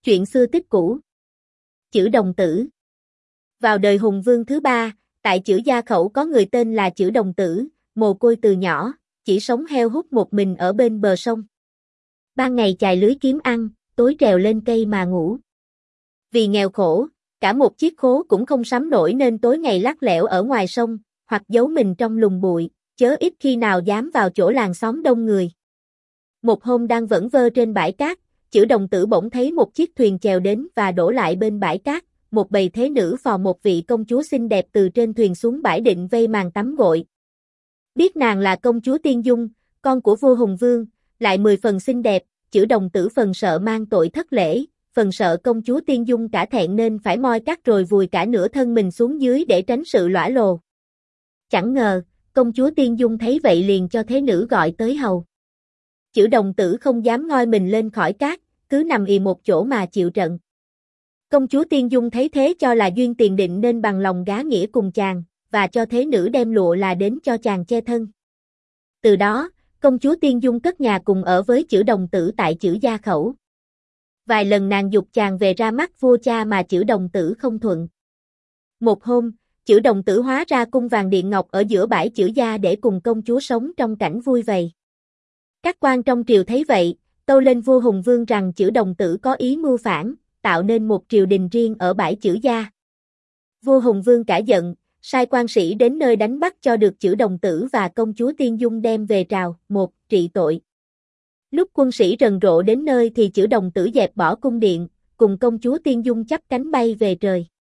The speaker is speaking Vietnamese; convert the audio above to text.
Chuyện xưa tích cũ. Chử Đồng Tử. Vào đời Hùng Vương thứ ba, tại Chử Gia Khẩu có người tên là Chử Đồng Tử, mồ côi từ nhỏ, chỉ sống heo hút một mình ở bên bờ sông. Ban ngày chài lưới kiếm ăn, tối trèo lên cây mà ngủ. Vì nghèo khổ, cả một chiếc khố cũng không sắm nổi nên tối ngày lắt lẻo ở ngoài sông, hoặc giấu mình trong lùm bụi, chớ ít khi nào dám vào chỗ làng xóm đông người. Một hôm đang vẩn vơ trên bãi cát, Chử Đồng Tử bỗng thấy một chiếc thuyền chèo đến và đổ lại bên bãi cát, một bầy thế nữ phò một vị công chúa xinh đẹp từ trên thuyền xuống bãi định vây màn tắm gội. Biết nàng là công chúa Tiên Dung, con của vua Hùng Vương, lại 10 phần xinh đẹp, Chử Đồng Tử phần sợ mang tội thất lễ, phần sợ công chúa Tiên Dung cả thẹn nên phải moi cát rồi vùi cả nửa thân mình xuống dưới để tránh sự lõa lồ. Chẳng ngờ, công chúa Tiên Dung thấy vậy liền cho thế nữ gọi tới hầu. Chử Đồng Tử không dám ngoi mình lên khỏi cát, cứ nằm ì một chỗ mà chịu trận. Công chúa Tiên Dung thấy thế cho là duyên tiền định nên bằng lòng gá nghĩa cùng chàng, và cho thế nữ đem lụa là đến cho chàng che thân. Từ đó, công chúa Tiên Dung cất nhà cùng ở với Chử Đồng Tử tại Chử Gia Khẩu. Vài lần nàng giục chàng về ra mắt vua cha mà Chử Đồng Tử không thuận. Một hôm, Chử Đồng Tử hóa ra cung vàng điện ngọc ở giữa bãi Chử Gia để cùng công chúa sống trong cảnh vui vầy. Các quan trong triều thấy vậy, tâu lên vua Hùng Vương rằng Chử Đồng Tử có ý mưu phản, tạo nên một triều đình riêng ở bãi Chử Gia. Vua Hùng Vương cả giận, sai quan sĩ đến nơi đánh bắt cho được Chử Đồng Tử và công chúa Tiên Dung đem về trào, trị tội. Lúc quân sĩ rần rộ đến nơi thì Chử Đồng Tử dẹp bỏ cung điện, cùng công chúa Tiên Dung chắp cánh bay về trời.